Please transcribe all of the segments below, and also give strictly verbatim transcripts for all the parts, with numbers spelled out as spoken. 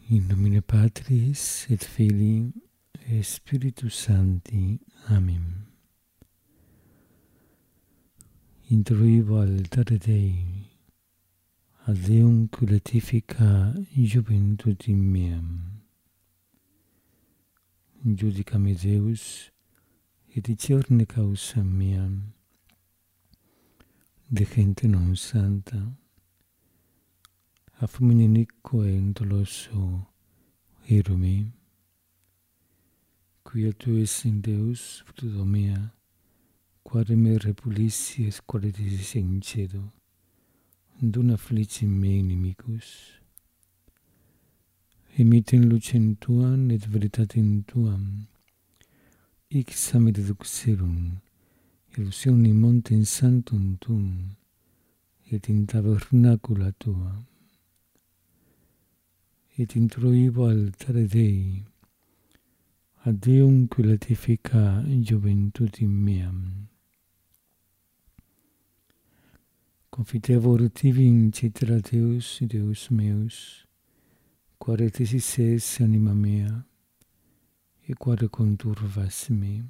In nomine Patris et Filii et Spiritus Sancti. Amen. Introibo altare Dei, ad Deum culatifica juventutem meam. Judicame Deus, et dicerne causam meam, de gente non santa, a fumine iniquo et doloso erume, quia tu es in Deus, fruto mea, quare me repulissi et quare disis in cedo, dona felici me inimicus. Emitem lucem tuam et veritatem tuam, ixam reduxerum, illusione in montem sanctum tuum, et in tabernacula tua. Et introibo altare Dei, ad Deum culatifica juventutem meam. Confitevor tibi in cetera Deus, Deus meus, quare tesis es anima mea, e quare conturvas me.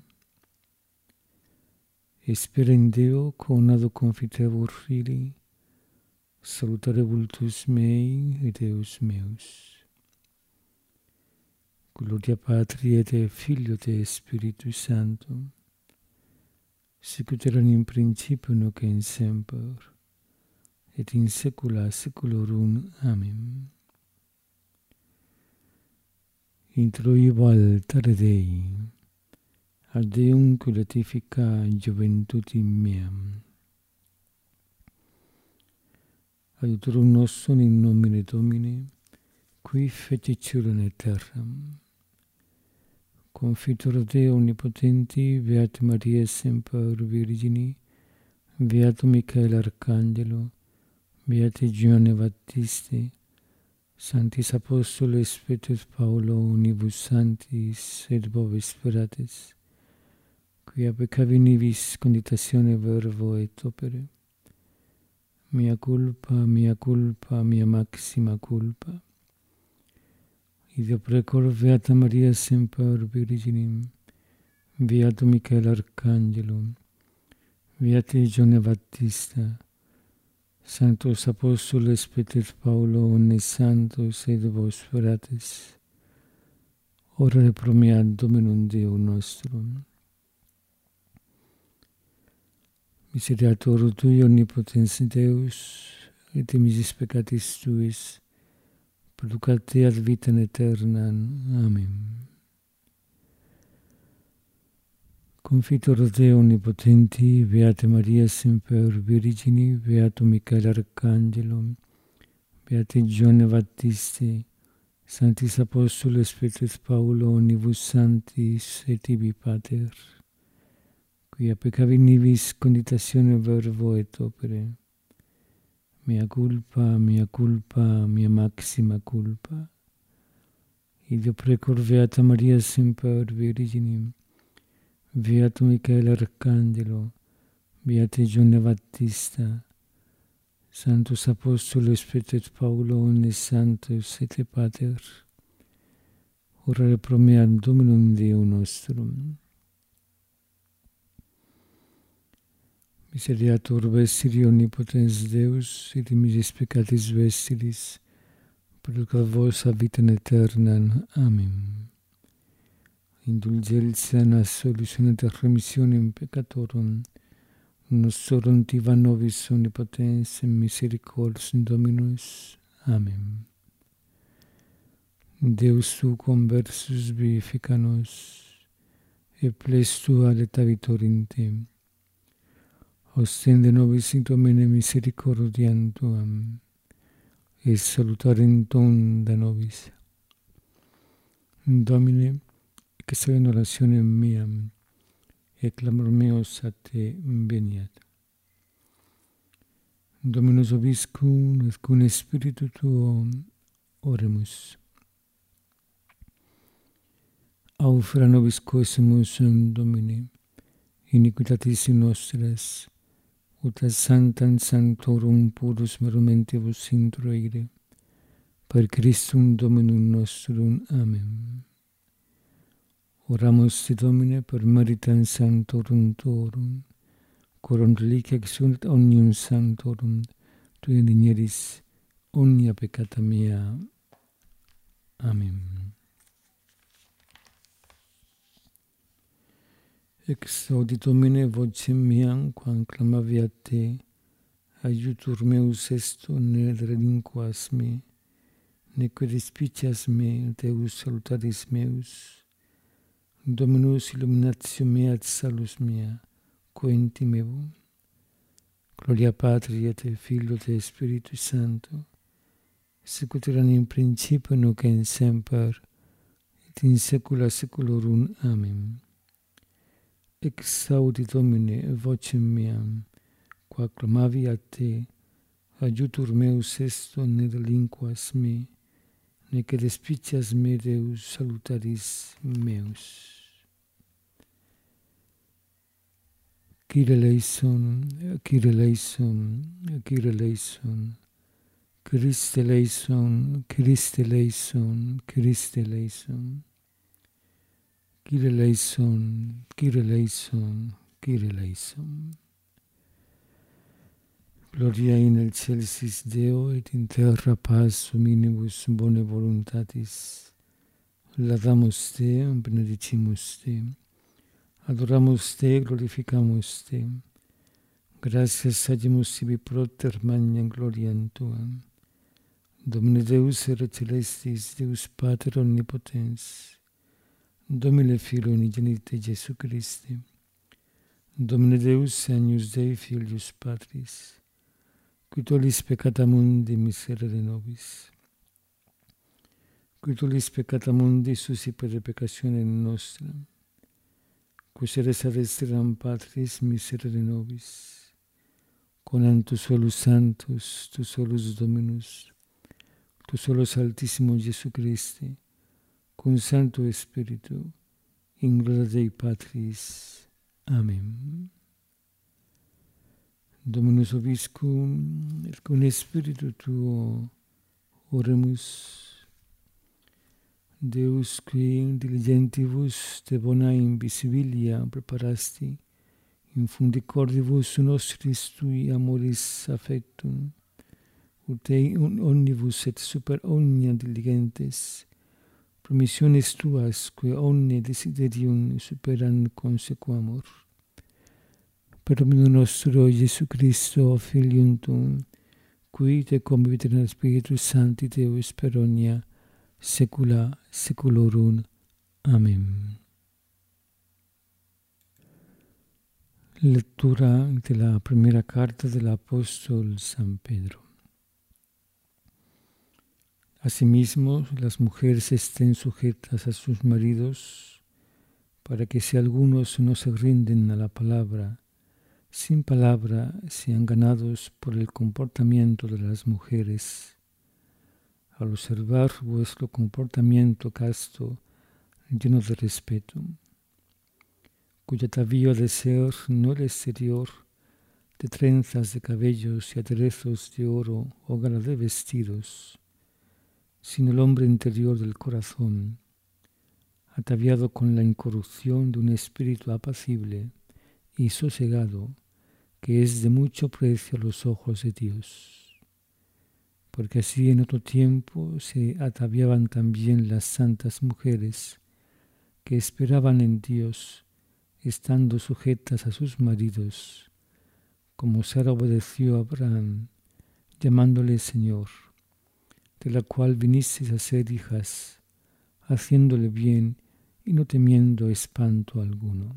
Espera in Deo, conado confitevor fili, salutare vultus mei et Deus meus. Gloria Patri et Filio et Spiritus Sancto, sicut erat in principio nunc et in semper, et in saecula saeculorum. Amen. Introibo altare Dei, ad Deum culatifica juventutem meam. Adiutorum nostrum in nomine Domini, qui feci caelum et terram. Confitor Deo omnipotenti, Beata Maria semper Virgini, Beato Michael Arcangelo, Beati Giovanni Baptisti, Sanctis Apostoles Petrus Paulo, unibus sanctis et vobis speratis, quia peccavi nibis conditatione verbo et opere, mea culpa, mea culpa, mea maxima culpa. Ideo precor Beata Maria semper Virginim, Beato Michael Arcangelo, Beati Giovanni Battista, Sanctos Apostoles Petrus Paulo, omnes santos et vos speratis, ora pro mea Dominum Deum nostrum. Miseriator Tui, omnipotens Deus, et misis peccatis Tuis, producate ad vitam aeternam. Amen. Confitor Deo omnipotenti, Beata Maria semper Virgini, Beato Michael Arcangelo, Beati Giovanni Baptisti, Sanctis Apostoles Petrus Paulo, omnibus sanctis et tibi Pater, quia peccavi nibis conditatione verbo et opere, mea culpa, mea culpa, mea maxima culpa. Ideo precor Beata Maria semper Virginim, Beato Michael Arcangelo, Beati Giovanni Battista, Sanctus Apostoles Petrus Paulo, omnes santos et Pater, ora pro mea Dominum Deum nostrum. Miseriator vestiri omnipotens Deus, et misis peccatis vestiris, producat vos ad vitam aeternam. Amen. Indulgentia et solutione et remissionem peccatorum, nostrorum tiva nobis omnipotens misericors Dominus. Amen. Deus tu conversus vivifica nos, et ples tua letavitor te. Ostende nobis in Domine misericordiam tuam, et salutarem tuum de nobis. Domine, que in orationem meam, et clamor meos a te veniat. Dominus vobiscum, et cum spiritu tuo oremus. Aufera nobis quesumus in Domine, iniquitatis nostras, ut ad sanctam sanctorum purus merumentibus introire, per Christum Dominum nostrum. Amen. Oramus te Domine per meritam sanctorum tuorum, coram reliquia exunt omnium sanctorum, tu indigneris omnia peccata mea. Amen. Exaudi Domine vocem meam, quam clamavi a te, aiutur meus est ne relinquas me, neque despicias me, Deus salutaris meus. Dominus illuminatio mea et salus mea, coenti meum. Gloria Patri et Filio et Spiritus Sancto, sicut erat in principio nunc et semper, et in saecula saeculorum. Amen. Exaudi Domine vocem meam, qua clamavi a te, aiutur meus est ne relinquas me, neque despicias me, Deus salutaris meus. Kyrie eleison, Kyrie eleison, Kyrie eleison, Christe eleison, Christe eleison, Christe eleison, Kyrie eleison, Kyrie eleison, Kyrie eleison. Gloria in excelsis Deo et in terra paz hominibus bone voluntatis. Laudamus te, benedicimus te. Adoramus te, glorificamus te. Gratias agimus tibi proter magnam gloriam tuam. Domine Deus ere celestis, Deus Pater omnipotens. Domine Filio unigenite Jesu Christe. Domine Deus agnus Dei Filius Patris. Qui tollis peccata mundi miserere nobis. Qui tollis peccata mundi suscipere peccatione nostra. Qui seres ad extremam Patris miserere nobis. Conam tu solus Sanctus, tu solus Dominus, tu solus Altissimo Jesu Christe, cum Sancto Spiritu, in gloria Dei Patris. Amen. Dominus vobiscum, et cum Spiritu tuo oremus. Deus qui diligentibus te bona invisibilia preparasti, infundi cordibus nostris tui amoris affectum, ut ei omnibus et super omnia diligentes, promissiones tuas, que omne desiderium superan consequamur. Per Dominum nostro Iesu Christo, Filium tuum, qui te convivit in Spiritus Sancti Deus per omnia saecula saeculorum. Amén. Lectura de la primera carta del apóstol San Pedro. Asimismo, las mujeres estén sujetas a sus maridos, para que si algunos no se rinden a la palabra, sin palabra sean ganados por el comportamiento de las mujeres. Al observar vuestro comportamiento casto, lleno de respeto, cuyo atavío ha de ser no el exterior, de trenzas de cabellos y aderezos de oro o gala de vestidos, sino el hombre interior del corazón, ataviado con la incorrupción de un espíritu apacible y sosegado, que es de mucho precio a los ojos de Dios. Porque así en otro tiempo se ataviaban también las santas mujeres que esperaban en Dios, estando sujetas a sus maridos, como Sara obedeció a Abraham, llamándole Señor, de la cual vinisteis a ser hijas, haciéndole bien y no temiendo espanto alguno.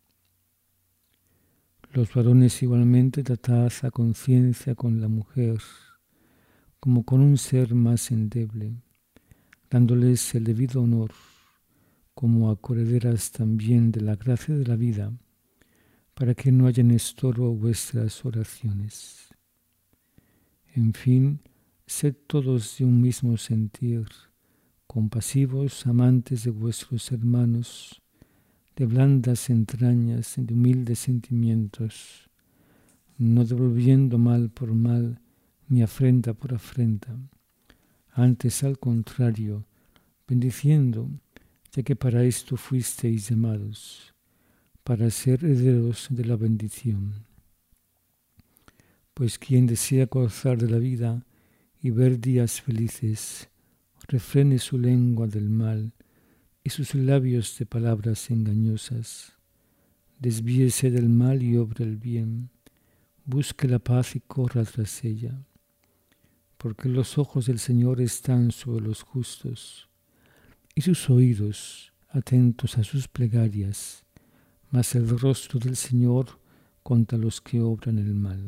Los varones igualmente tratad a conciencia con la mujer, como con un ser más endeble, dándoles el debido honor, como a correderas también de la gracia de la vida, para que no hayan estorbo vuestras oraciones. En fin, sed todos de un mismo sentir, compasivos, amantes de vuestros hermanos, de blandas entrañas, de humildes sentimientos, no devolviendo mal por mal, ni afrenta por afrenta, antes al contrario, bendiciendo, ya que para esto fuisteis llamados, para ser herederos de la bendición. Pues quien desea gozar de la vida y ver días felices, refrene su lengua del mal y sus labios de palabras engañosas. Desvíese del mal y obre el bien, busque la paz y corra tras ella. Porque los ojos del Señor están sobre los justos, y sus oídos atentos a sus plegarias, mas el rostro del Señor contra los que obran el mal.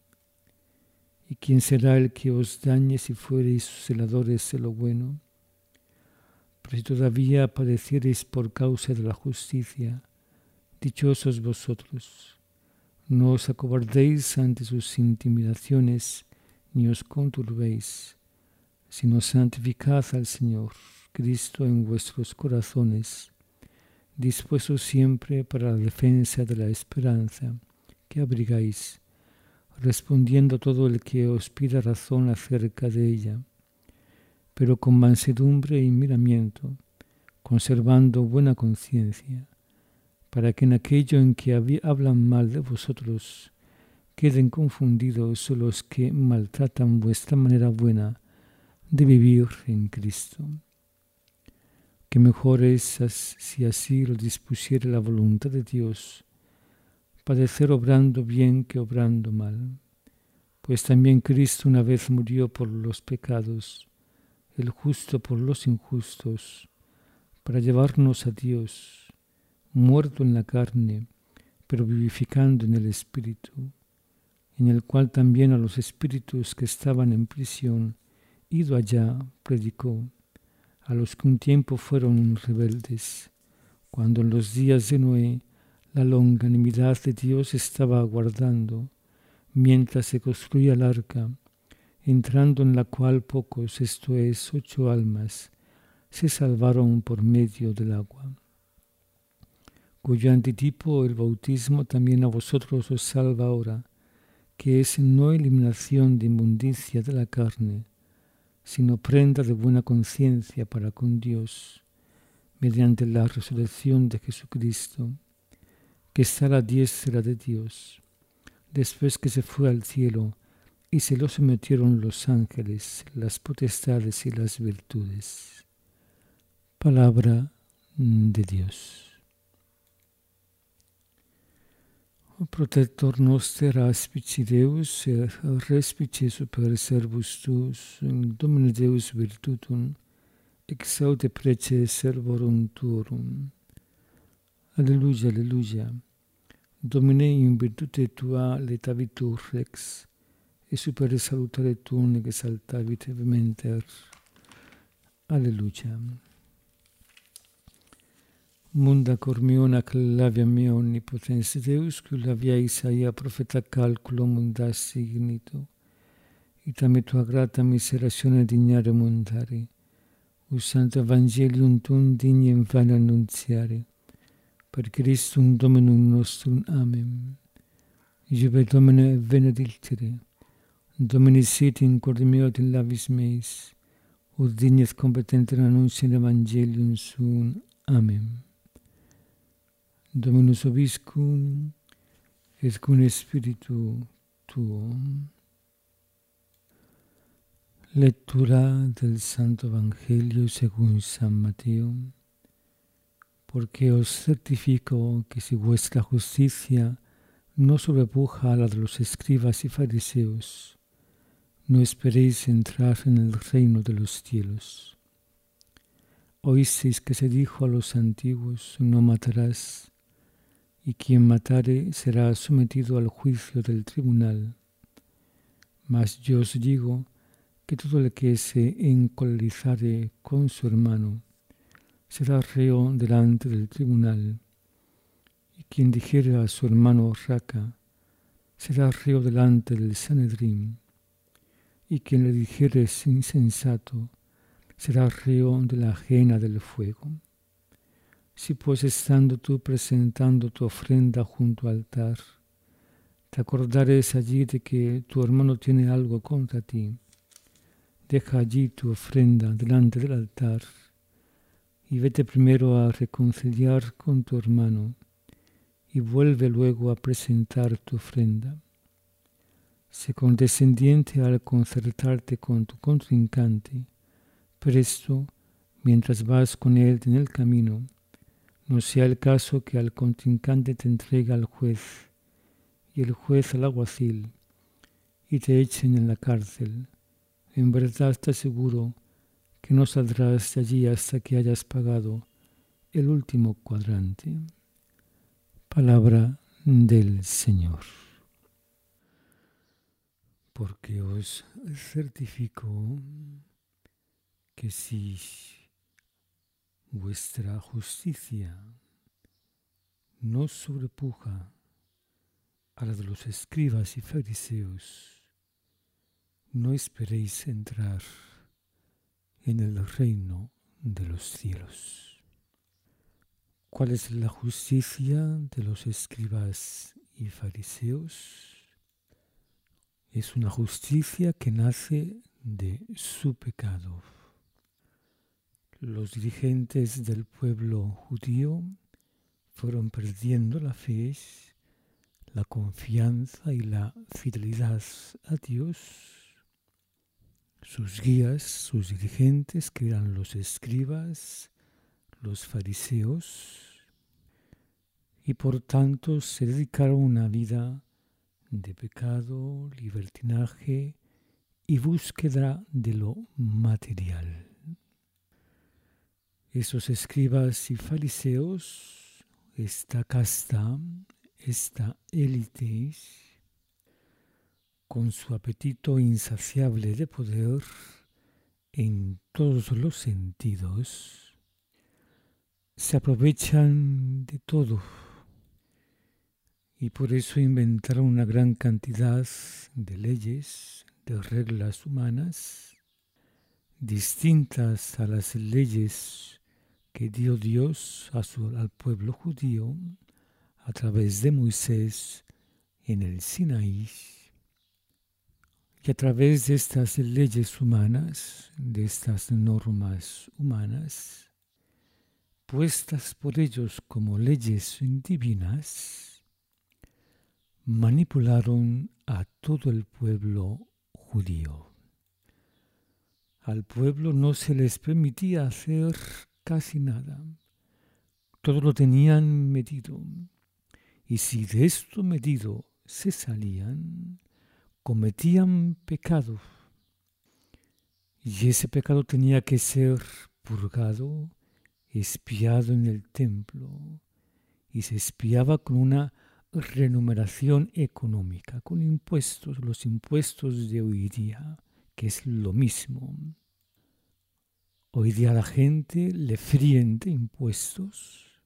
¿Y quién será el que os dañe si fuereis celadores de lo bueno? Pero si todavía padeciereis por causa de la justicia, dichosos vosotros. No os acobardéis ante sus intimidaciones, ni os conturbéis, sino santificad al Señor Cristo en vuestros corazones, dispuestos siempre para la defensa de la esperanza que abrigáis, respondiendo a todo el que os pida razón acerca de ella, pero con mansedumbre y miramiento, conservando buena conciencia, para que en aquello en que hablan mal de vosotros queden confundidos los que maltratan vuestra manera buena de vivir en Cristo. Que mejor es, si así lo dispusiere la voluntad de Dios, padecer obrando bien que obrando mal. Pues también Cristo una vez murió por los pecados, el justo por los injustos, para llevarnos a Dios, muerto en la carne, pero vivificando en el Espíritu, en el cual también a los espíritus que estaban en prisión, ido allá, predicó, a los que un tiempo fueron rebeldes, cuando en los días de Noé la longanimidad de Dios estaba aguardando, mientras se construía el arca, entrando en la cual pocos, esto es, ocho almas, se salvaron por medio del agua, cuyo antitipo el bautismo también a vosotros os salva ahora, que es no eliminación de inmundicia de la carne, sino prenda de buena conciencia para con Dios, mediante la resurrección de Jesucristo, que está a la diestra de Dios, después que se fue al cielo y se lo sometieron los ángeles, las potestades y las virtudes. Palabra de Dios. O protector noster aspici Deus, respice super servus tuus, Domine Deus virtutum, exaute prece servorum tuorum. Alleluia, alleluia. Domine in virtute tua letavitur rex, e super salutare tuum exaltavit vehementer. Alleluia. Munda cormiona clavia mea omnipotens Deus, clavia Isaia profeta calculo mundas signito, itame tua grata miseratione dignare mundare, us santo evangelium tum dignem vana annunziare, per Christum Dominum nostrum. Amen. Iube Domine benedictere, Domini sit in corde meo et in labis meis, ut dignes competenter annuntiam evangelium suum. Amen. Dominus vobiscum, et cum spiritu tuo. Lectura del Santo Evangelio según San Mateo. Porque os certifico que si vuestra justicia no sobrepuja a la de los escribas y fariseos, no esperéis entrar en el reino de los cielos. Oísteis que se dijo a los antiguos, no matarás, y quien matare será sometido al juicio del tribunal. Mas yo os digo que todo el que se encolerizare con su hermano será reo delante del tribunal, y quien dijere a su hermano raca será reo delante del Sanedrín, y quien le dijere insensato será reo de la ajena del fuego. Si pues estando tú presentando tu ofrenda junto al altar, te acordares allí de que tu hermano tiene algo contra ti, deja allí tu ofrenda delante del altar y vete primero a reconciliar con tu hermano y vuelve luego a presentar tu ofrenda. Sé condescendiente al concertarte con tu contrincante, presto mientras vas con él en el camino, no sea el caso que al contrincante te entregue al juez y el juez al alguacil y te echen en la cárcel. En verdad te aseguro que no saldrás de allí hasta que hayas pagado el último cuadrante. Palabra del Señor. Porque os certifico que si vuestra justicia no sobrepuja a la de los escribas y fariseos, no esperéis entrar en el reino de los cielos. ¿Cuál es la justicia de los escribas y fariseos? Es una justicia que nace de su pecado. Los dirigentes del pueblo judío fueron perdiendo la fe, la confianza y la fidelidad a Dios. Sus guías, sus dirigentes, que eran los escribas, los fariseos, y por tanto se dedicaron a una vida de pecado, libertinaje y búsqueda de lo material. Esos escribas y fariseos, esta casta, esta élite, con su apetito insaciable de poder en todos los sentidos, se aprovechan de todo y por eso inventaron una gran cantidad de leyes, de reglas humanas, distintas a las leyes que dio Dios a su, al pueblo judío a través de Moisés en el Sinaí. Y a través de estas leyes humanas, de estas normas humanas, puestas por ellos como leyes divinas, manipularon a todo el pueblo judío. Al pueblo no se les permitía hacer casi nada. Todo lo tenían medido. Y si de esto medido se salían, cometían pecado. Y ese pecado tenía que ser purgado, expiado en el templo. Y se expiaba con una remuneración económica, con impuestos, los impuestos de hoy día, que es lo mismo. Hoy día a la gente le fríen de impuestos,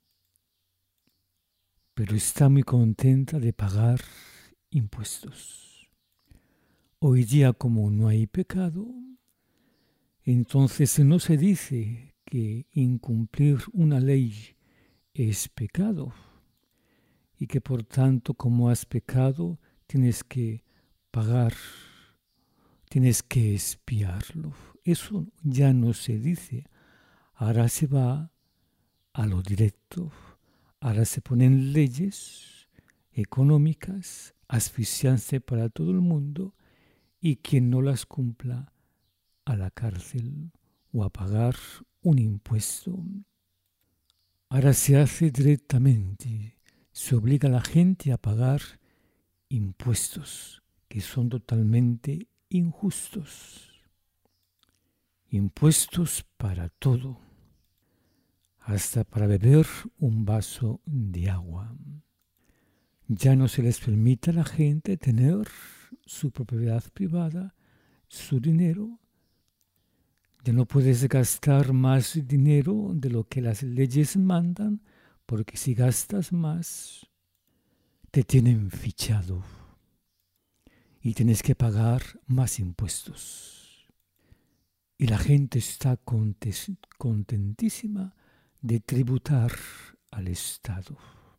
pero está muy contenta de pagar impuestos. Hoy día, como no hay pecado, entonces no se dice que incumplir una ley es pecado y que por tanto, como has pecado, tienes que pagar, tienes que expiarlo. Eso ya no se dice. Ahora se va a lo directo. Ahora se ponen leyes económicas, asfixiantes para todo el mundo, y quien no las cumpla a la cárcel o a pagar un impuesto. Ahora se hace directamente. Se obliga a la gente a pagar impuestos que son totalmente injustos. Impuestos para todo, hasta para beber un vaso de agua. Ya no se les permite a la gente tener su propiedad privada, su dinero. Ya no puedes gastar más dinero de lo que las leyes mandan, porque si gastas más, te tienen fichado y tienes que pagar más impuestos. Y la gente está contentísima de tributar al Estado,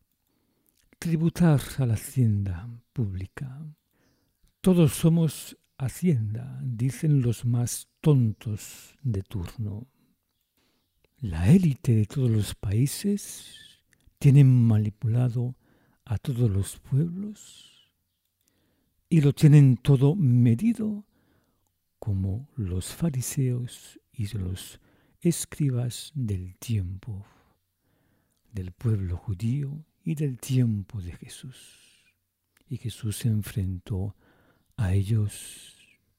tributar a la hacienda pública. Todos somos hacienda, dicen los más tontos de turno. La élite de todos los países tiene manipulado a todos los pueblos y lo tienen todo medido como los fariseos y los escribas del tiempo del pueblo judío y del tiempo de Jesús. Y Jesús se enfrentó a ellos.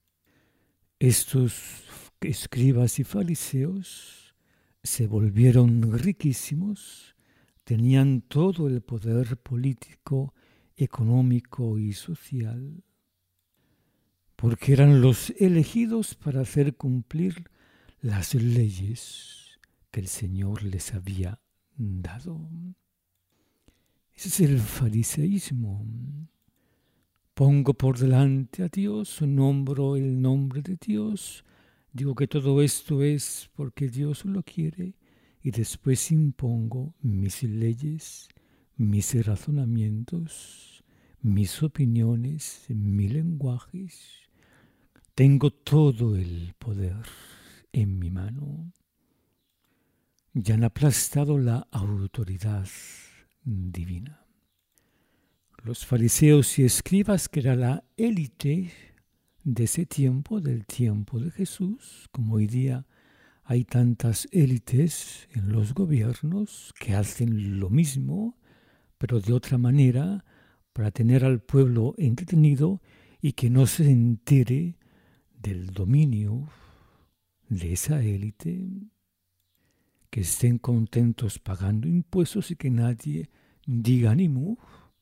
Estos escribas y fariseos se volvieron riquísimos, tenían todo el poder político, económico y social, porque eran los elegidos para hacer cumplir las leyes que el Señor les había dado. Ese es el fariseísmo. Pongo por delante a Dios, nombro el nombre de Dios, digo que todo esto es porque Dios lo quiere y después impongo mis leyes, mis razonamientos, mis opiniones, mis lenguajes. Tengo todo el poder en mi mano. Ya han aplastado la autoridad divina. Los fariseos y escribas, que era la élite de ese tiempo, del tiempo de Jesús, como hoy día hay tantas élites en los gobiernos que hacen lo mismo, pero de otra manera, para tener al pueblo entretenido y que no se entere del dominio de esa élite, que estén contentos pagando impuestos y que nadie diga ni mu.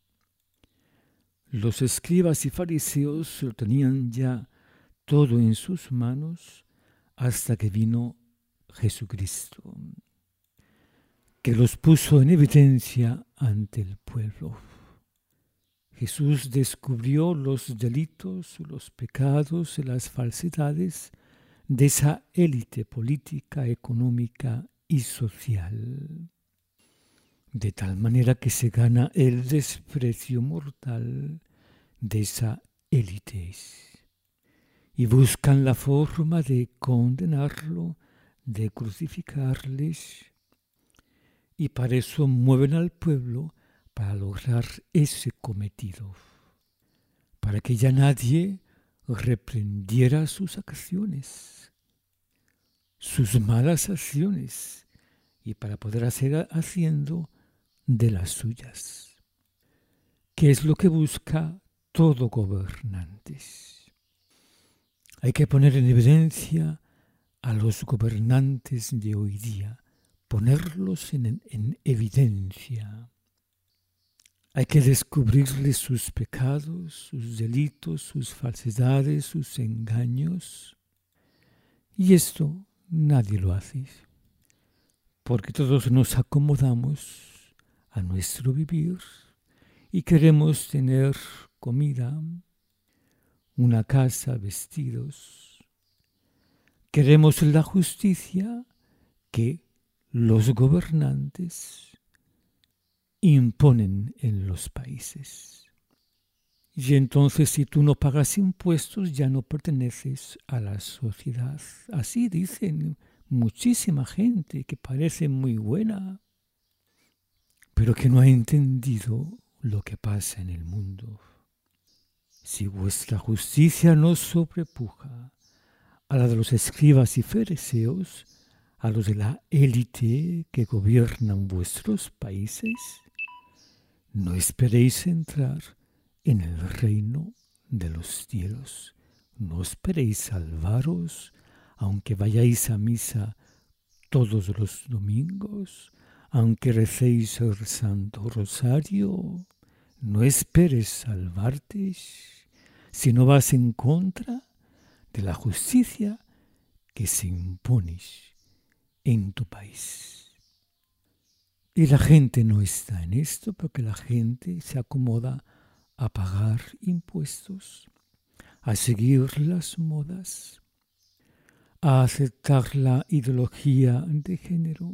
Los escribas y fariseos lo tenían ya todo en sus manos hasta que vino Jesucristo, que los puso en evidencia ante el pueblo. Jesús descubrió los delitos, los pecados y las falsedades de esa élite política, económica y social, de tal manera que se gana el desprecio mortal de esa élite y buscan la forma de condenarlo, de crucificarles, y para eso mueven al pueblo para lograr ese cometido, para que ya nadie reprendiera sus acciones, sus malas acciones, y para poder hacer haciendo de las suyas, que es lo que busca todo gobernante. Hay que poner en evidencia a los gobernantes de hoy día, ponerlos en, en evidencia. Hay que descubrirles sus pecados, sus delitos, sus falsedades, sus engaños. Y esto nadie lo hace, porque todos nos acomodamos a nuestro vivir y queremos tener comida, una casa, vestidos. Queremos la justicia que los gobernantes imponen en los países. Y entonces, si tú no pagas impuestos, ya no perteneces a la sociedad. Así dicen muchísima gente que parece muy buena, pero que no ha entendido lo que pasa en el mundo. Si vuestra justicia no sobrepuja a la de los escribas y fariseos, a los de la élite que gobiernan vuestros países, no esperéis entrar en el reino de los cielos. No esperéis salvaros, aunque vayáis a misa todos los domingos, aunque recéis el Santo Rosario. No esperes salvarte si no vas en contra de la justicia que se impone en tu país. Y la gente no está en esto porque la gente se acomoda a pagar impuestos, a seguir las modas, a aceptar la ideología de género,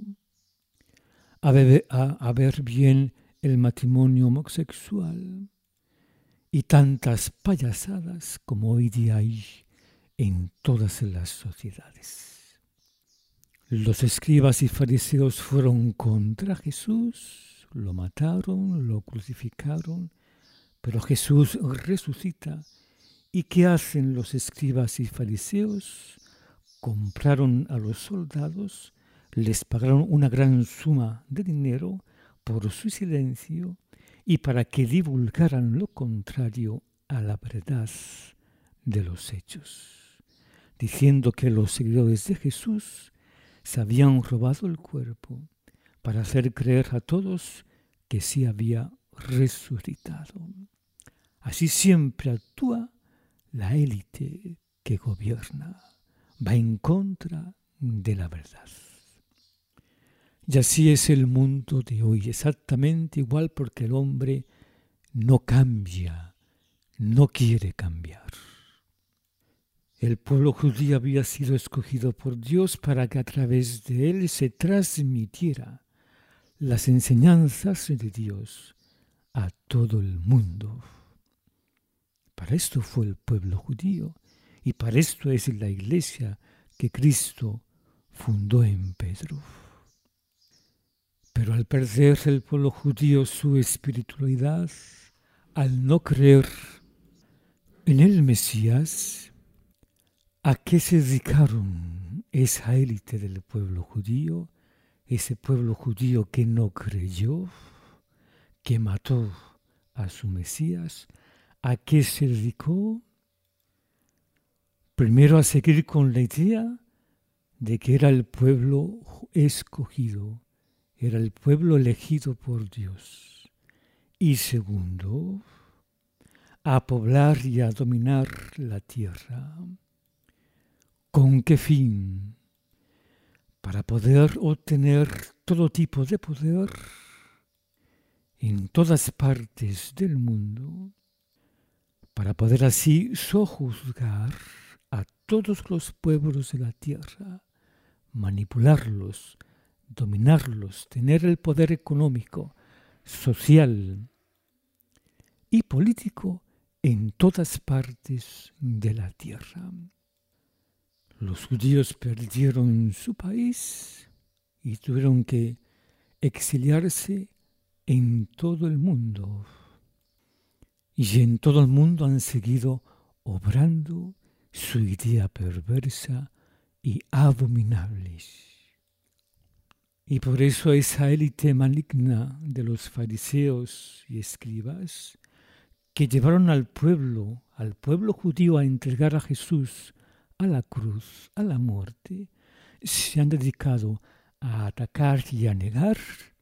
a, beber, a, a ver bien el matrimonio homosexual y tantas payasadas como hoy día hay en todas las sociedades. Los escribas y fariseos fueron contra Jesús, lo mataron, lo crucificaron, pero Jesús resucita. ¿Y qué hacen los escribas y fariseos? Compraron a los soldados, les pagaron una gran suma de dinero por su silencio y para que divulgaran lo contrario a la verdad de los hechos, diciendo que los seguidores de Jesús se habían robado el cuerpo para hacer creer a todos que sí había resucitado. Así siempre actúa la élite que gobierna, va en contra de la verdad. Y así es el mundo de hoy, exactamente igual porque el hombre no cambia, no quiere cambiar. El pueblo judío había sido escogido por Dios para que a través de él se transmitiera las enseñanzas de Dios a todo el mundo. Para esto fue el pueblo judío y para esto es la iglesia que Cristo fundó en Pedro. Pero al perder el pueblo judío su espiritualidad, al no creer en el Mesías, ¿a qué se dedicaron esa élite del pueblo judío? Ese pueblo judío que no creyó, que mató a su Mesías, ¿a qué se dedicó? Primero a seguir con la idea de que era el pueblo escogido, era el pueblo elegido por Dios. Y segundo, a poblar y a dominar la tierra. ¿Con qué fin? Para poder obtener todo tipo de poder en todas partes del mundo, para poder así sojuzgar a todos los pueblos de la tierra, manipularlos, dominarlos, tener el poder económico, social y político en todas partes de la tierra. Los judíos perdieron su país y tuvieron que exiliarse en todo el mundo. Y en todo el mundo han seguido obrando su idea perversa y abominables. Y por eso esa élite maligna de los fariseos y escribas que llevaron al pueblo, al pueblo judío a entregar a Jesús a la cruz, a la muerte, se han dedicado a atacar y a negar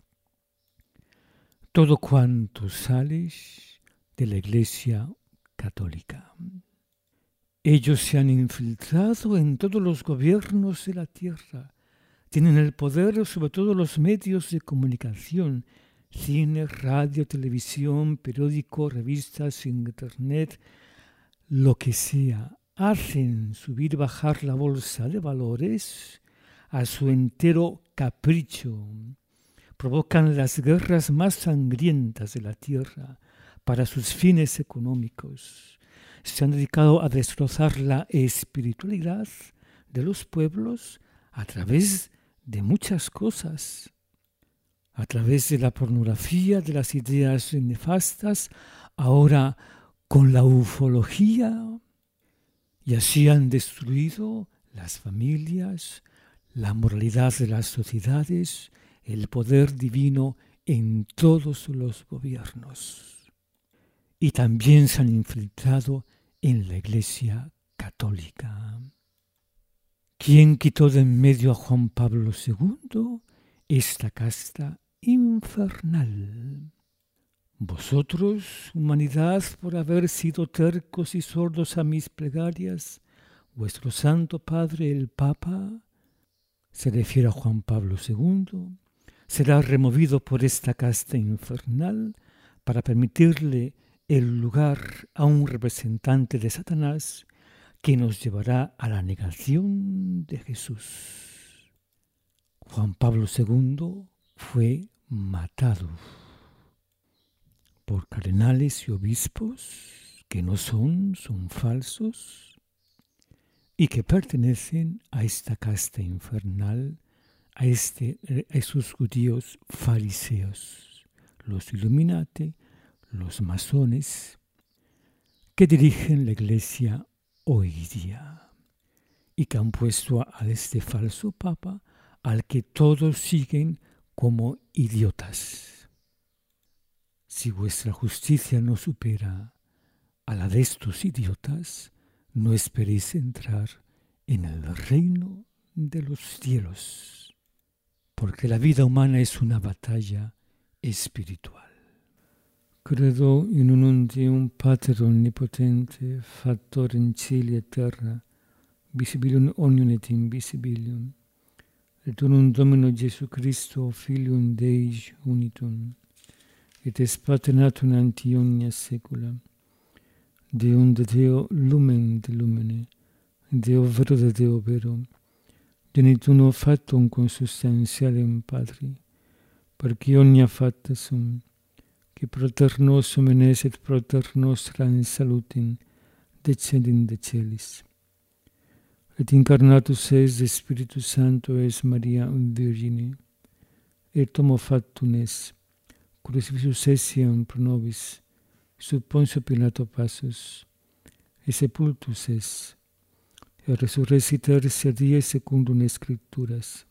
todo cuanto sale de la Iglesia Católica. Ellos se han infiltrado en todos los gobiernos de la tierra, tienen el poder sobre todos los medios de comunicación, cine, radio, televisión, periódico, revistas, internet, lo que sea. Hacen subir y bajar la bolsa de valores a su entero capricho. Provocan las guerras más sangrientas de la tierra para sus fines económicos. Se han dedicado a destrozar la espiritualidad de los pueblos a través de muchas cosas. A través de la pornografía, de las ideas nefastas, ahora con la ufología. Y así han destruido las familias, la moralidad de las sociedades, el poder divino en todos los gobiernos. Y también se han infiltrado en la Iglesia Católica. ¿Quién quitó de en medio a Juan Pablo segundo? Esta casta infernal. Vosotros, humanidad, por haber sido tercos y sordos a mis plegarias, vuestro Santo Padre, el Papa, se refiere a Juan Pablo segundo, será removido por esta casta infernal para permitirle el lugar a un representante de Satanás que nos llevará a la negación de Jesús. Juan Pablo segundo fue matado por cardenales y obispos que no son, son falsos y que pertenecen a esta casta infernal, a, este, a esos judíos fariseos, los Illuminati, los masones, que dirigen la iglesia hoy día y que han puesto a este falso papa al que todos siguen como idiotas. Si vuestra justicia no supera a la de estos idiotas, no esperéis entrar en el reino de los cielos, porque la vida humana es una batalla espiritual. Credo in unum Deum Pater omnipotente, factor in cieli et terra, visibilium omnium et invisibilium, et unum Domino Iesu Christo, Filium Dei unitum, et es Pater natum ante omnia saecula, Deum de Deo lumen de lumine, Deo vero de Deo vero, genitum factum consubstantialem Patri, perque omnia facta sum, qui proter nosum enes et proter nostra in salutem descendit de celis. Et incarnatus es de Spiritus Sancto es Maria Virgine, et homo factum es, crucifixus essiam pro nobis, sub Pontio Pilato passus, et sepultus es, et resurrexit tertia die secundum Scripturas,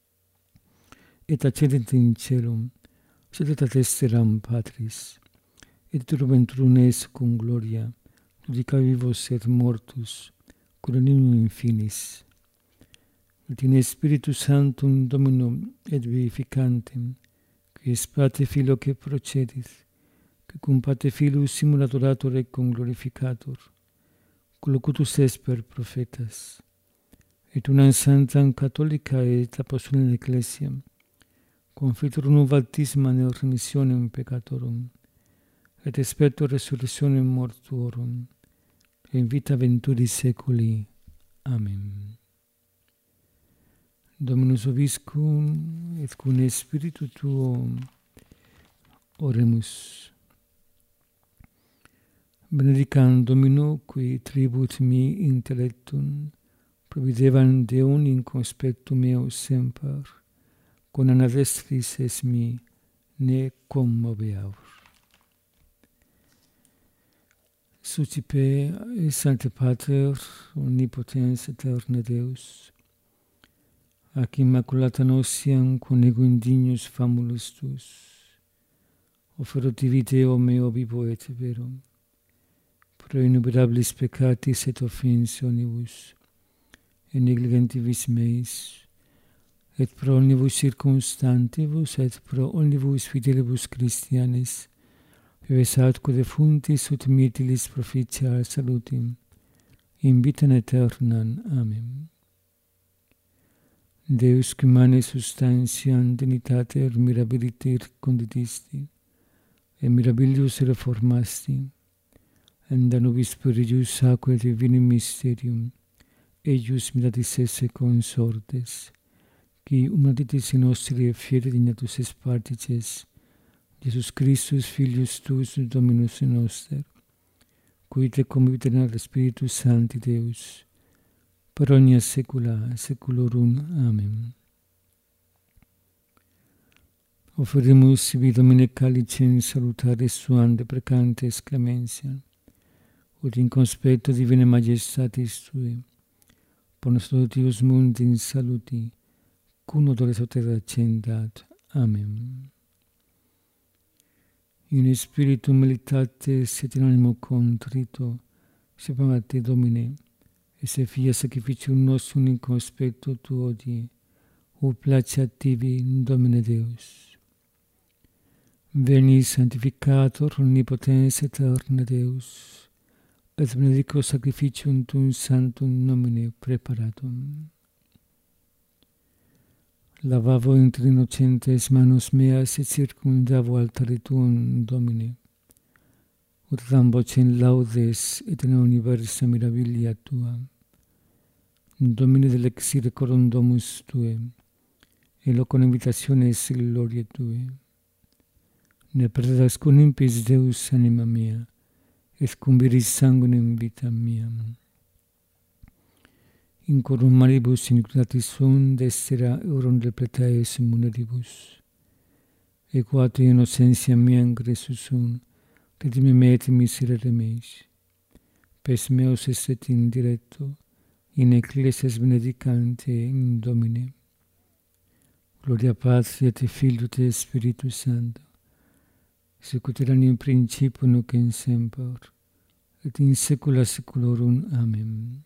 et ascendit in caelum, sedet ad dexteram Patris, et turbenturum es cum gloria, judica vivos et mortus, coronarium infinis, et in Spiritus Sanctum Dominum et vivificantem, qui es Pater Filio que procedit, que cum Pater Filius simul adorator et cum glorificator, collocutus es per prophetas, et unam sanctam catholica et apostolicam ecclesiam, confiterum unum baptismam et remissionem peccatorum, et expecto resurrectionem mortuorum, et in vita venturi saeculi. Amen. Dominus vobiscum, et cum spiritu tuo, oremus. Benedicam Domino, qui tribut mi intellectum, providevam Deum in conspectu meo semper, con anadestris es mi, ne commoveor. Sucipe, Sancte Pater, omnipotens aeterne Deus, ac immaculata nociam conego indignus famulus tus, ofero tibi Deo meo vivo et vero, pro innumerabilis peccatis et offensionibus, et negligentibus meis, et pro omnibus circumstantibus, et pro omnibus fidelibus Christianis, vives atque defuntis ut mitilis proficia salutim, in vitam aeternam. Amen. Deus qui humanae substantiam dignitate et mirabiliter conditisti, et mirabilius reformasti, et da nobis spiritus aquae divini mysterium, eius miratis esse consortes, qui humanitis in nostri fieri dignatus es partices, Iesus Christus, Filius tuus, Dominus noster, qui te convivit in Spiritus Sancti Deus, per omnia saecula saeculorum. Amen. Oferimus sibi Domine calicem salutare suam deprecantes clementia, ut in conspecto divinae majestatis Tue, por nostro Deus mundi in saluti, cum odore soterra accendat. Amen. In spiritu militatis et in animo contrito, sepam a Te, Domine, et se fia sacrificium nostrum in conspecto Tuo die, ut placeat Tibi, Domine Deus. Veni sanctificator omnipotens aeterne Deus, et benedico sacrificium Tuum sanctum nomine preparatum. Lavavo inter innocentes manos meas et circumdavo altare Tuum, Domine, ut dam vocem laudes et in universa mirabilia Tua. Domine delexire corum domus Tue, et locum invitationes gloriae Tue. Ne perdas con impis Deus anima mea, et cumbiris sanguinem vita miam. In corum maribus iniquitatis sunt, destera euron repletaes muneribus. Equato innocentia mea in Christus sunt, redime me et miserere meis. Pes meus esset in diretto, in ecclesias benedicante in Domine. Gloria Patri et Filio et Spiritus Sancto, sicut erat in principio nunc in semper, et in saecula saeculorum. Amen.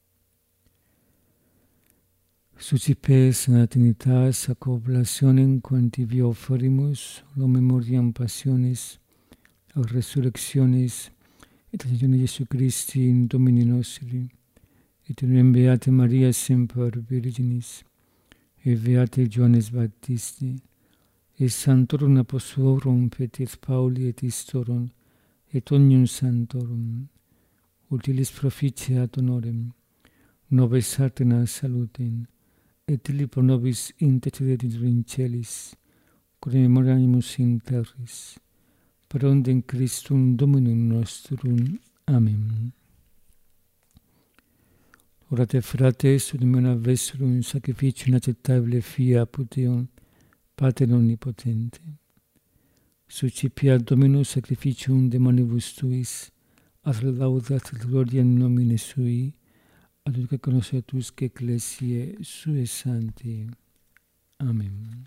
Sucipes in Trinitas ac oblationem quantivi offerimus, lo memoriam passionis, ac resurrectionis, et ascensione Iesu Christi in Domini nostri, et in beate Maria semper Virginis, et beate Johannes Baptisti, et sanctorum apostolorum Petri Pauli et Istorum, et omnium sanctorum, utilis proficiat honorem, nobis artenas salutem, et illi pro nobis intercedit in celis, cur memoriamus in terris, per ondem Christum Dominum nostrum. Amen. Orate frates, ut mena vesrum sacrificium acceptabile fia apud Deum, Pater omnipotente. Sucipiat Dominus sacrificium de manibus tuis, ad laudat et gloria in nomine sui, ad ut conoscetus que ecclesiae sue sancti. Amen.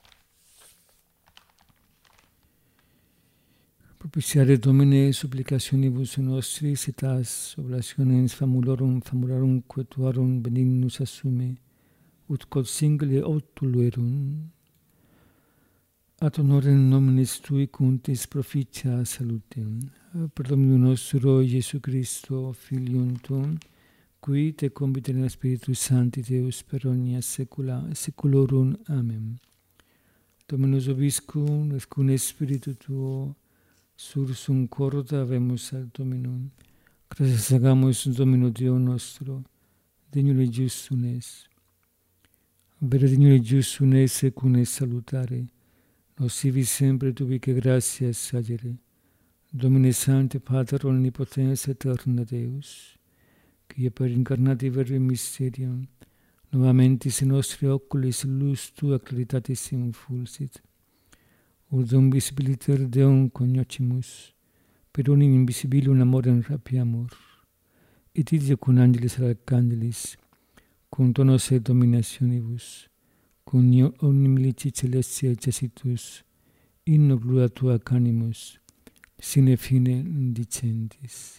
Propitiare Domine supplicationibus nostris, et as oblationes famulorum famularum quetuarum benignus assume, ut quod singule otulerum, ad honorem nominis Tui cuntis proficia salutem. Per Dominum nostro Iesu Christo, Filium Tuum, qui te convite in Spiritus Sancti Deus per omnia saecula saeculorum. Amen. Dominus vobiscum, et cum spiritu tuo, sursum corda habemus ad Dominum. Gratias agamus Domino Deo nostro, dignum et justum es. Vere dignum et justum es et cum es salutare, nos sivi sempre tubique gratias agere. Domine Sancte Pater omnipotens aeterna Deus, quia per incarnati verbi mysterium, novamentis in nostri oculis lux Tua claritatis infulsit, ut dum visibiliter Deum cognoscimus, per unim invisibilum amorem rapiamur, et ideo cum angelis arcangelis, cum tonos et dominationibus, cum omni milici celestia exercitus, inno gloria Tua canimus, sine fine dicentis.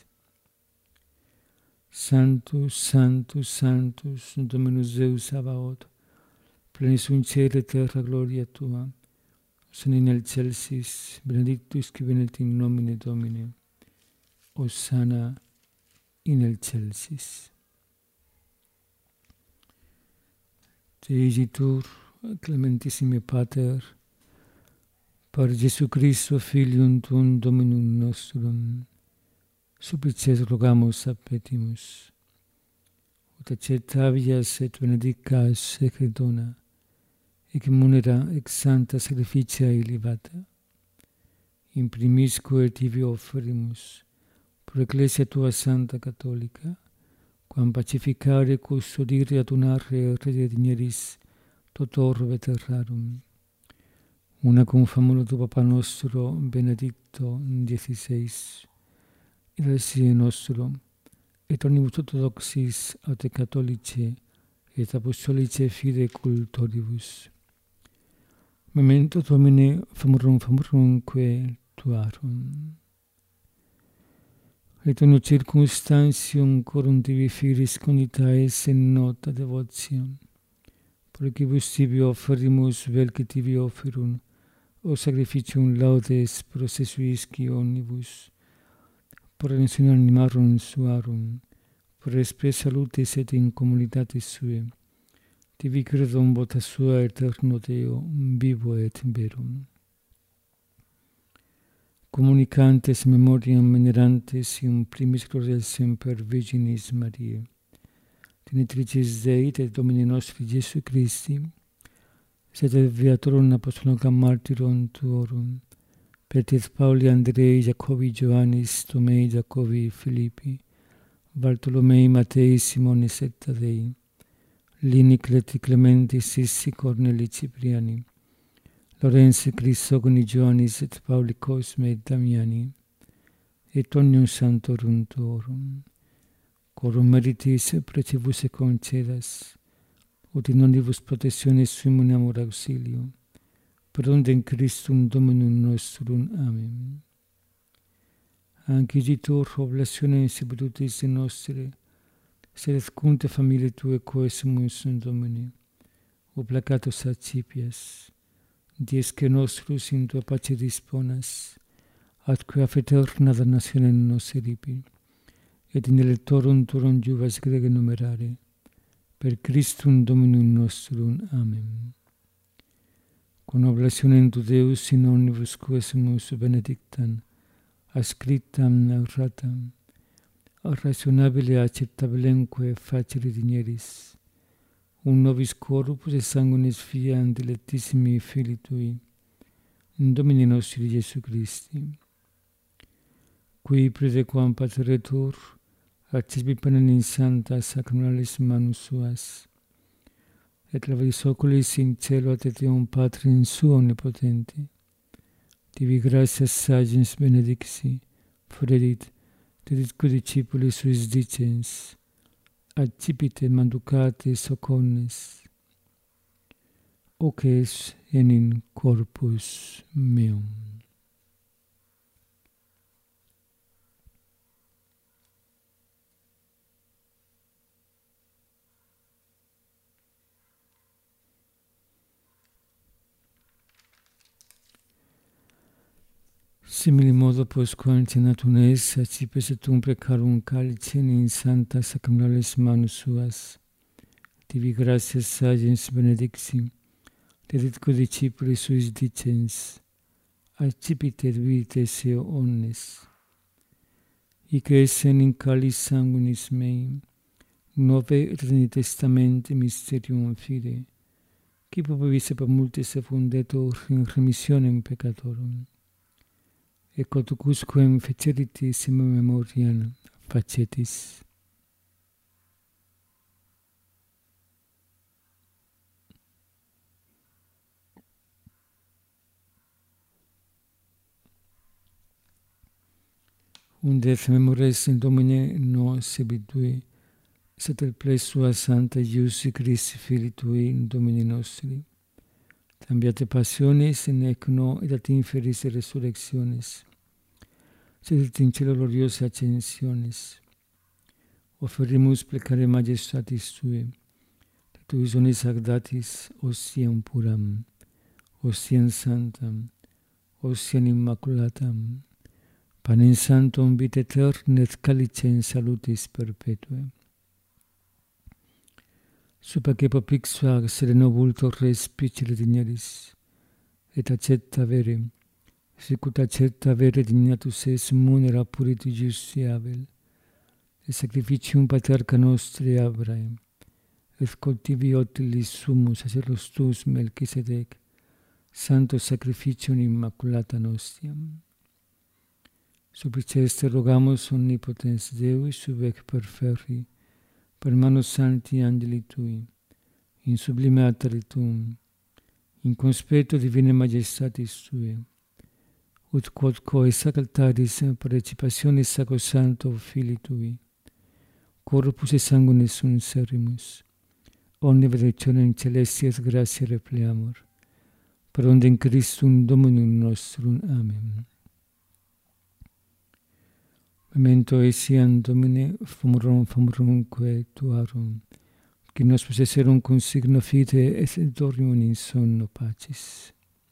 Sanctus, Sanctus, Sanctus, Dominus Deus Sabaoth, plenis sunt caeli et terra gloria Tua, Hosanna in excelsis, benedictus qui venit in nomine Domini, Hosanna in excelsis. Te igitur, clementissime Pater, per Iesu Christo, Filium Tuum, Dominum nostrum, supplices rogamus appetimus, ut accettavias et benedicas secretona, ec munera ex santa sacrificia elevata, in primisco et tibi offerimus, pro Ecclesia Tua Santa Catholica, quam pacificare, custodire, adunare, rededineris, tot orbe terrarum, una cum famulo tu Papa nostro, Benedicto diciseis, Ecclesiae nostro, et omnibus orthodoxis aute catholice, et apostolice fide cultoribus. Memento Domine famorum famorumque Tuarum. Et in circumstantium corum tibi firis conitaes in nota devotium, proquibus tibi offerimus vel que tibi offerum, o sacrificium laudes processuisci omnibus, por redemptione animarum suarum, por spes salutis et in communitatis sue, tibi credum vota sua eterno Deo, vivo et verum. Communicantes memoriam venerantes in primis gloria semper Virginis Mariae, Genitricis Dei et Domini nostri Iesu Christi, sed viatorum apostolum martyrum tuorum, Petrus, Pauli, Andrei, Jacobi, Ioannis, Tomei, Jacobi, Filippi, Bartolomei, Matei, Simonis et Tadei, Lini, Cleti, Clementi, Sissi, Corneli, Cipriani, Lorenzi, Crisogoni, Ioannis et Pauli, Cosme et Damiani, et omnium sanctorum tuorum, quorum meritis precibus et concedas, ut in omnibus protectionis sumum amor auxilio, per undem Christum Dominum nostrum. Amen. Anciditur oblationem sebututis nostre, sed cunte familiae Tue coesumus in Domine, oblacatus accipias, diesque nostrus in Tua pace disponas, atque a eterna damnationem nos eripi, et in electorum turum juvas grege numerare, per Christum Dominum nostrum. Amen. Con oblationem tu Deus in omnibus quesumus benedictam, ascriptam narratam, rationabile acceptabilemque facere digneris, un nobis corpus et sanguinis fiam dilectissimi Filii Tui, in Domini nostri Iesu Christi, qui praedequam pateretur, accipit panem in sancta sacramentalis manus suas, et lavadis oculis in cielo ad etiam Patri in su omnipotenti, tibi gratias sagens benedicti, fredit, dedit quid discipuli suis dicens, accipite manducate soconnes, hoc es enim corpus meum. Simili modo postquam cenatum es, accipes et um precarum calicem in sancta sacramentalis manus suas, tibi gratias sagens benedicti, dedit quod discipuli suis dicens, accipite et bibite eo omnes. Hic es in calis sanguinis mei, nove et in testamente mysterium fide, qui popibus per multis effundetur in remissionem peccatorum, et quodcusquem feceritis in memoriam facetis. Undet memores in Domine nos ebitui, sed el ple sua santa Iusi Christi Filii Tui in Domini nostri, tambiate passiones in ec no et at inferis resurrectionis, sed et in cielo gloriosa ascensionis. Offerimus plecare majestatis Tui, et Tuis onis agdatis ostiam puram, ostiam santam, ostiam immaculatam, panem sanctum vitae aeterne et calicem salutis perpetue. Supaque popixua sereno vulto res picere digneris, et accetta vere, sicut accetta vere dignatus es munera puriti justi Abel, et sacrificium paterca nostri Abraham, et cultivi otilis sumus sacerdos tuus Melchisedec, santo sacrificium immaculata nostiam. Suppliceste rogamus omnipotens Deus sub ec perferri, per manus sancti angeli Tui, in sublime altare Tuum, in conspetto divine majestatis Tue, ut quod coes sacraltaris participationis sacrosancto Filii Tui, corpus et sanguinis sunt servimus, omne benedictionem celestias gratia repleamur, per undem Christum Dominum nostrum. Amen. Memento etiam Domine, famorum famorumque Tuarum, qui nos possesserum consigno fide et dormium in sonno pacis.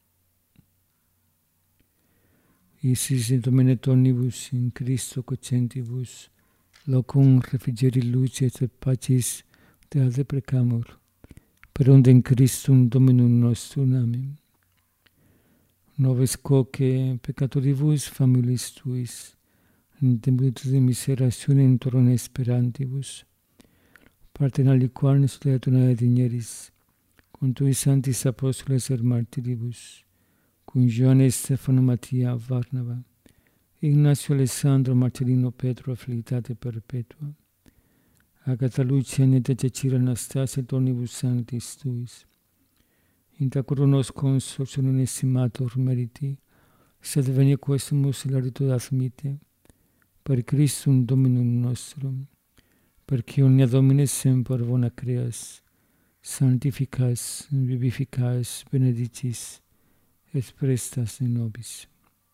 Isis in Domine omnibus in Christo cocentibus, locum refrigeri luce et pacis te deprecamur, per undem Christum Dominum nostrum. Amen. Noves quoque peccatoribus familiis Tuis, in tempus de miserationem torum esperantibus, partem aliquam soleatum digneris, cum Tui sanctis apostoles et martiribus, con Giovanni Stefano Mattia Varnava, Ignacio Alessandro Martellino Petro Felitate Perpetua, Agata Lucia Nete Cecira Anastasia Tornibus Sanctis Tuis, Inta coronos consortium inestimator meriti, sed venia questumus hilaritas mite, per Christum Dominum nostrum, perque omnia Domine semper bona creas, sanctificas, vivificas, benedicis, et prestas in nobis.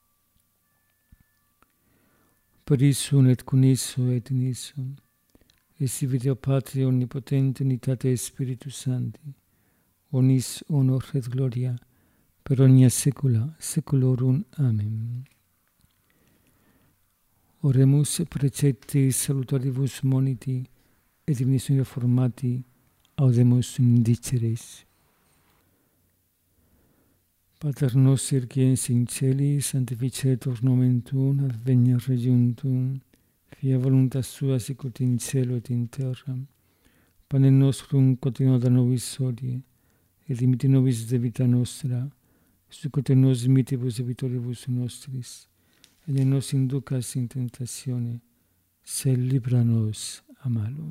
Per issum et con isso et in issum, et sibi Deo Patria omnipotente unitate Spiritus Sancti, onis honor et gloria, per omnia saecula saeculorum. Amen. Oremus precepti salutaribus moniti, et divinissimi reformati, audemus indiceres. Pater noster qui es in celi, sanctificetur nomen tuum, adveniat regnum tuum, fiat voluntas tua sicut in cielo et in terra. Panem nostrum quotidianum da nobis hodie, et dimitte nobis debita nostra, sicut nos dimittivus debitoribus nostris, et ne nos inducas in tentatione, sed libera nos a malo.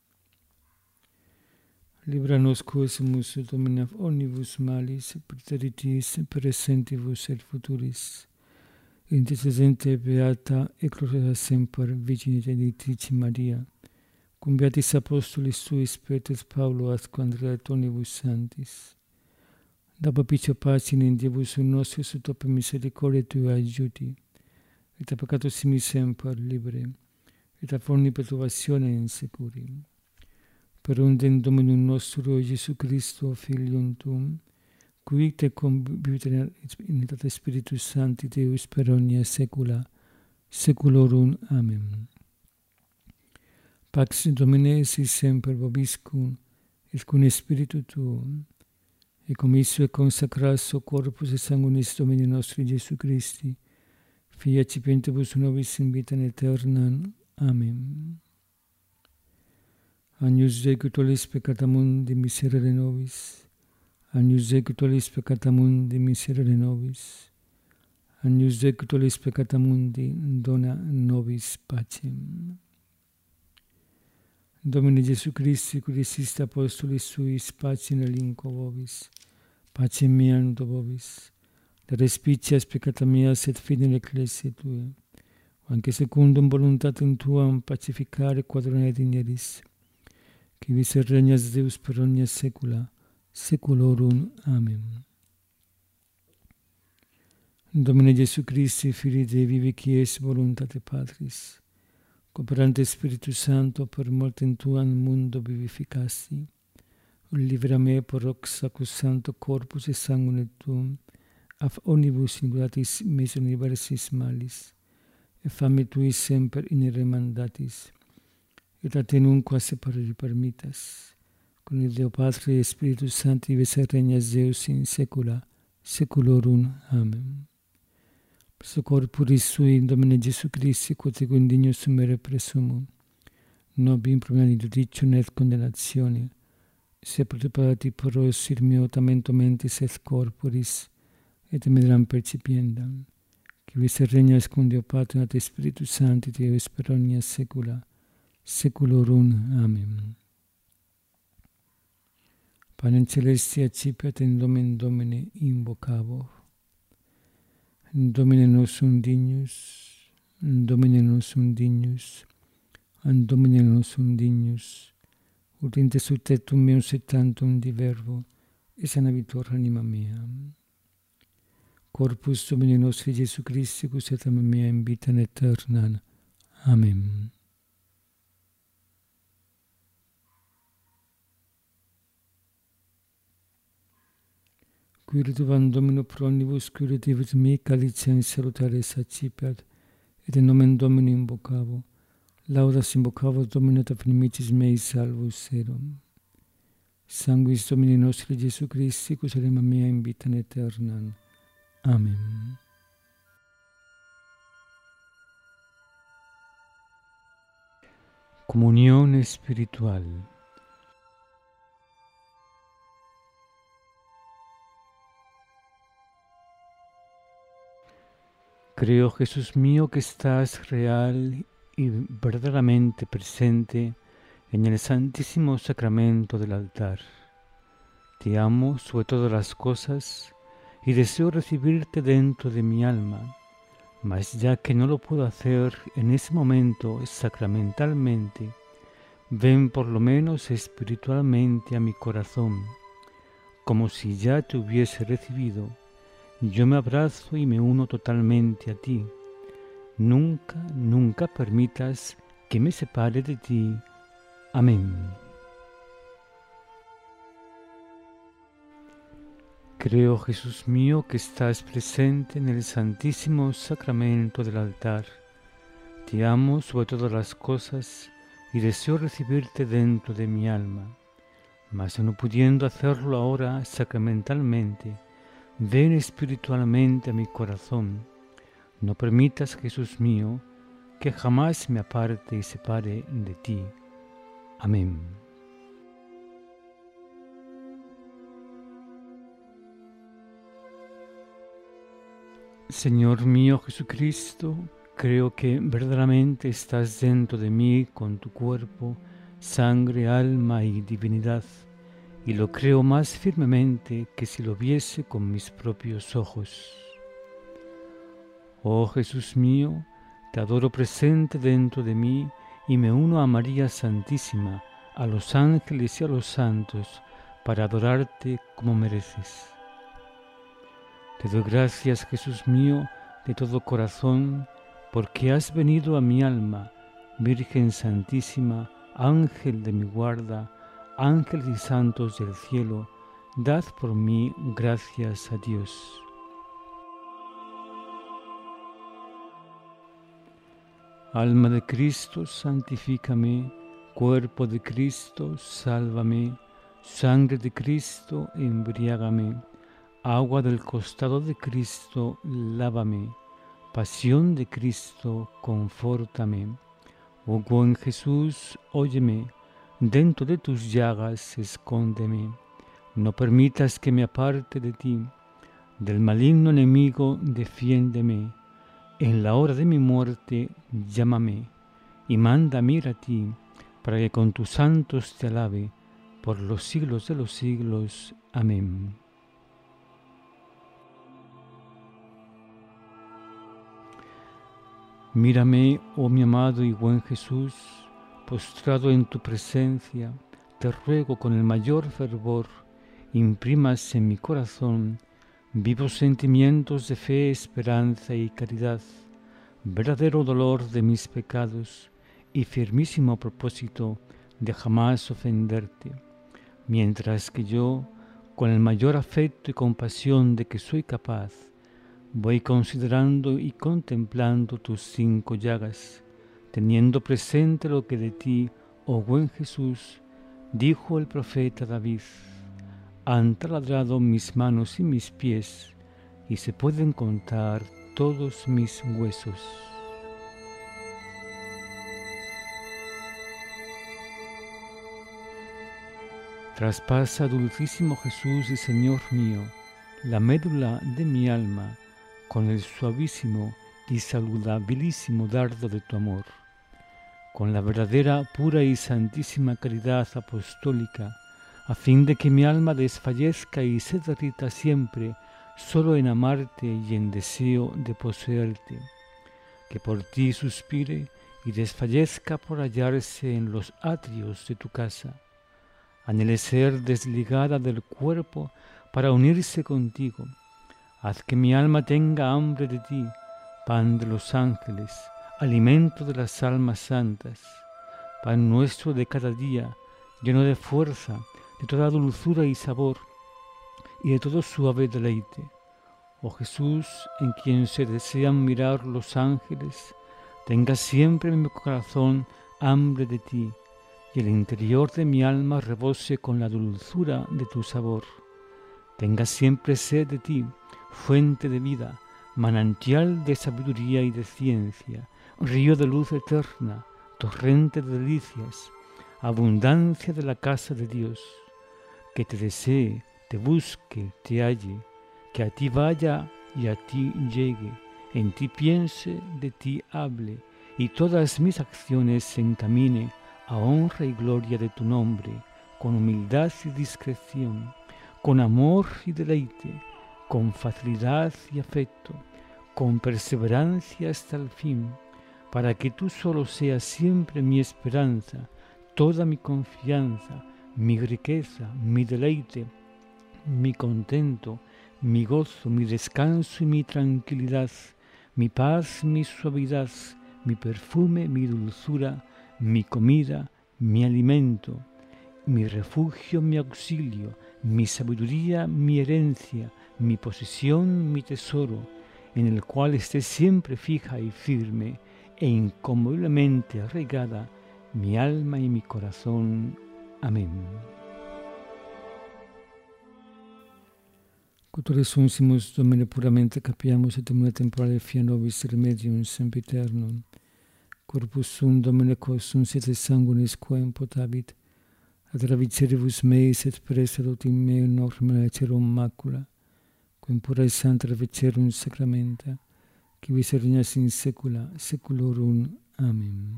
Libera nos quesumus Domine omnibus malis, preteritis, presentibus et futuris, intercedente beata et gloriosa semper Virgine Benedictrice Maria, cum beatis apostolis tuis Petrus Paulo atque Andrea et omnibus sanctis. Da propicio pacem in Diebus nostris ut per misericordia tua adjuti, et a peccatus simi semper libere, et a forni perturbatione insecuri. Per undem Dominum nostro Iesu Christo, Filium tuum, qui te convivit in unitate Spiritus Sancti Deus per omnia saecula saeculorum. Amen. Pax Domine sit semper vobiscum, et cum spiritu tuum, et commisso et consacratio corpus et sanguinis Domini nostri Iesu Christi, Fili accipientibus nobis in vitam aeternam. Amen. Agnus Dei, qui tollis peccata mundi, miserere nobis. Agnus Dei, qui tollis peccata mundi, miserere nobis. Agnus Dei, qui tollis peccata mundi, dona nobis pacem. Domine Gesù Christi, qui diciste apostolis suis, pacem relinquo vobis, pacem meam do vobis, de respicias peccata meas et fidei ecclesiae Tuae, anche secundum voluntatem Tuam pacificare quadrone digneris, qui vis et regnas Deus per omnia saecula saeculorum. Amen. Domine Gesù Christi, Filii Dei vivi, qui es voluntate Patris, cooperante Spiritus Sancto, per mortem Tuam mundo vivificasti, libera me per hoc sacrosancto corpus et sanguine Tuum, af omnibus iniquitatis meis universis malis, et fammi Tui semper inere mandatis, et a te nunquam separare permittas, con il Deo Patri et Spiritus Sancti, vives et regnas Deus in saecula saeculorum. Amen. Per corporis sui, Domine Gesù Christi, quod ego indigno sumere presumum, nobis imprimere in judicium et condemnatione, se preparati poros sirmio tamento mentis et corporis, et medram percipiendam, qui vis et regnas cum Deo Patri et Spiritus Sancti, Deus per omnia saecula saeculorum. Amen. Panem celesti accipiat in nomen Domini invocavo. Domine nostrum dignus, Domine nostrum dignus, Domine nostrum dignus, ut in te sutetum meum setantum di verbo, et sanavitur anima mea. Corpus Domini nostri Iesu Christi, cus et anima mea in vitam aeternam. Amen. Quiritum Domino pro omnibus, quiritivit me calicem salutaris accipiat, et in nomen Domini invocavo. Laudas invocavo Domino et inimicis mei salvus erum. Sanguis Domini nostri Iesu Christi, cus et anima mea in vitam aeternam. Amen. Comunión espiritual. Creo, Jesús mío, que estás real y verdaderamente presente en el Santísimo Sacramento del altar. Te amo sobre todas las cosas y deseo recibirte dentro de mi alma, mas ya que no lo puedo hacer en ese momento sacramentalmente, ven por lo menos espiritualmente a mi corazón, como si ya te hubiese recibido. Yo me abrazo y me uno totalmente a ti. Nunca, nunca permitas que me separe de ti. Amén. Creo, Jesús mío, que estás presente en el Santísimo Sacramento del altar. Te amo sobre todas las cosas y deseo recibirte dentro de mi alma. Mas no pudiendo hacerlo ahora sacramentalmente, ven espiritualmente a mi corazón. No permitas, Jesús mío, que jamás me aparte y separe de ti. Amén. Señor mío Jesucristo, creo que verdaderamente estás dentro de mí con tu cuerpo, sangre, alma y divinidad, y lo creo más firmemente que si lo viese con mis propios ojos. Oh Jesús mío, te adoro presente dentro de mí y me uno a María Santísima, a los ángeles y a los santos, para adorarte como mereces. Te doy gracias, Jesús mío, de todo corazón, porque has venido a mi alma, Virgen Santísima, Ángel de mi guarda, ángeles y santos del cielo, dad por mí gracias a Dios. Alma de Cristo, santifícame. Cuerpo de Cristo, sálvame. Sangre de Cristo, embriágame. Agua del costado de Cristo, lávame. Pasión de Cristo, confórtame. Oh buen Jesús, óyeme. Dentro de tus llagas, escóndeme. No permitas que me aparte de ti. Del maligno enemigo, defiéndeme. En la hora de mi muerte, llámame, y mándame ir a ti, para que con tus santos te alabe, por los siglos de los siglos. Amén. Mírame, oh mi amado y buen Jesús, postrado en tu presencia, te ruego con el mayor fervor, imprimas en mi corazón vivos sentimientos de fe, esperanza y caridad, verdadero dolor de mis pecados y firmísimo propósito de jamás ofenderte, mientras que yo, con el mayor afecto y compasión de que soy capaz, voy considerando y contemplando tus cinco llagas, teniendo presente lo que de ti, oh buen Jesús, dijo el profeta David: han taladrado mis manos y mis pies, y se pueden contar todos mis huesos. Traspasa, dulcísimo Jesús y Señor mío, la médula de mi alma con el suavísimo y saludabilísimo dardo de tu amor, con la verdadera, pura y santísima caridad apostólica, a fin de que mi alma desfallezca y se derrita siempre solo en amarte y en deseo de poseerte, que por ti suspire y desfallezca por hallarse en los atrios de tu casa, anhele ser desligada del cuerpo para unirse contigo. Haz que mi alma tenga hambre de ti, pan de los ángeles, alimento de las almas santas, pan nuestro de cada día, lleno de fuerza, de toda dulzura y sabor, y de todo suave deleite. Oh Jesús, en quien se desean mirar los ángeles, tenga siempre en mi corazón hambre de ti, y el interior de mi alma rebose con la dulzura de tu sabor. Tenga siempre sed de ti, fuente de vida, manantial de sabiduría y de ciencia, río de luz eterna, torrente de delicias, abundancia de la casa de Dios. Que te desee, te busque, te halle, que a ti vaya y a ti llegue, en ti piense, de ti hable, y todas mis acciones se encamine a honra y gloria de tu nombre, con humildad y discreción, con amor y deleite, con facilidad y afecto, con perseverancia hasta el fin, para que tú solo seas siempre mi esperanza, toda mi confianza, mi riqueza, mi deleite, mi contento, mi gozo, mi descanso y mi tranquilidad, mi paz, mi suavidad, mi perfume, mi dulzura, mi comida, mi alimento, mi refugio, mi auxilio, mi sabiduría, mi herencia, mi posesión, mi tesoro, en el cual esté siempre fija y firme e inconmoviblemente arraigada mi alma y mi corazón. Amén. Cultura sunsimus Domine puramente capiamus et domine temporale fia nobis remedium sempiternum. Corpus sum Domine quos sum siete sanguinis quem potavit, ad ravicere meis et preserunt in me norma cerum macula, quem pura et santa ravecerum sacramenta, qui vis regnas in saecula saeculorum. Amen.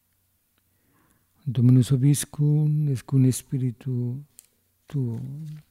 Dominus vobiscum, et cum spiritu tuo.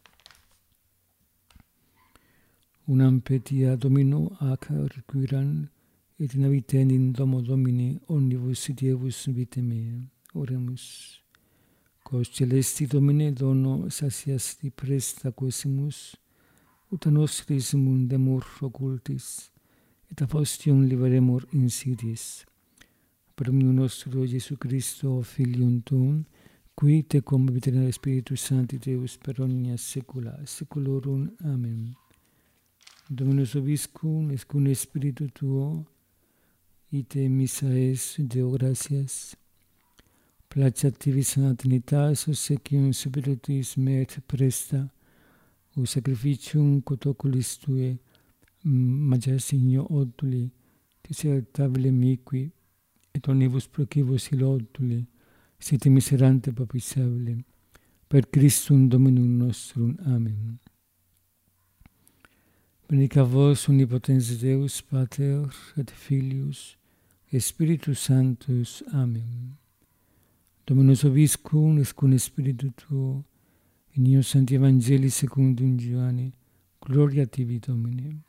Unam petia Domino ac requiran, et naviten in domo Domini omnibus dievus vitae mea. Oremus. Quos celesti Domine dono satiasti presta quesimus, ut a nostris mundemur occultis, et a faustium liberemur insidiis. Per omnium nostro Iesu Christo, Filium Tuum, qui te cum vitae Spiritus Sancti Deus per omnia saecula saeculorum. Amen. Dominus vobiscum, et cum spiritu tuo, ite missa es, Deo gratias. Placeat tibi sana Trinitas, obsequium spiritus me et presta, o sacrificium quod oculis tue, major signo oduli, disertabile miqui, et omnibus procibus illoduli, site miserante papisabile, per Christum Dominum nostrum. Amen. Benedica vos omnipotens Deus, Pater, et Filius, et Spiritus Sanctus. Amen. Dominus vobiscum, et cum spiritu tuo, in io Sancti Evangelii secundum Ioanne, gloria tibi Domine.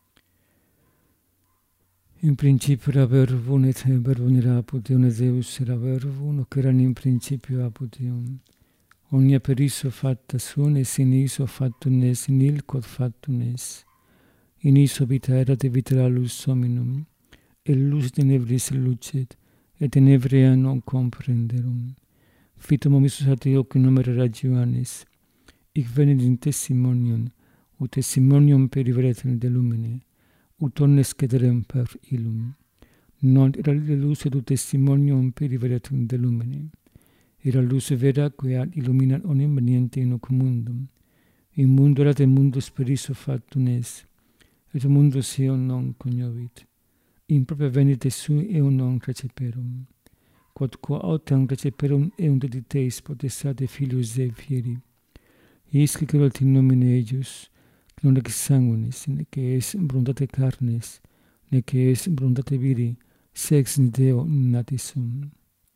In principio era verbum, et verbum era apud Deum, et Deus era verbum, hoc erat in principio apud Deum. Omnia per iso facta sunt, et in iso factum est, in il quod factum est. In iso vita erat, et vita era lux hominum, et lux tenebris lucet, et tenebrea non comprenderum. Fitum homisus ate hoc in nomine Ioannis, hic venit in testimonium, ut testimonium periveretur de lumine, ut omnes cederem per illum. Non era lux et ut testimonium periveretur de lumine. Era lux vera quae ad illuminat omnium veniente in hoc mundum. In mundo erat, et mundus per iso factum est, et mundus eum non cognovit. In propria venite sui eum non receperum. Quod quo autem receperum eum dediteis potestate Filius Dei fieri. Isque creat in nomine eius, non ex sanguinis, nec es voluntate carnes, nec es voluntate viri, sex Deo natis sum.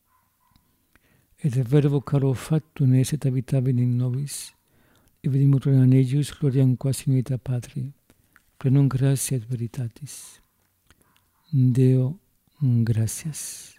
Et verbo caro factum est, et habitabit in nobis, et vidimur in eius gloriam quas in vita Patri, plenum gratia et veritatis. Deo gratias.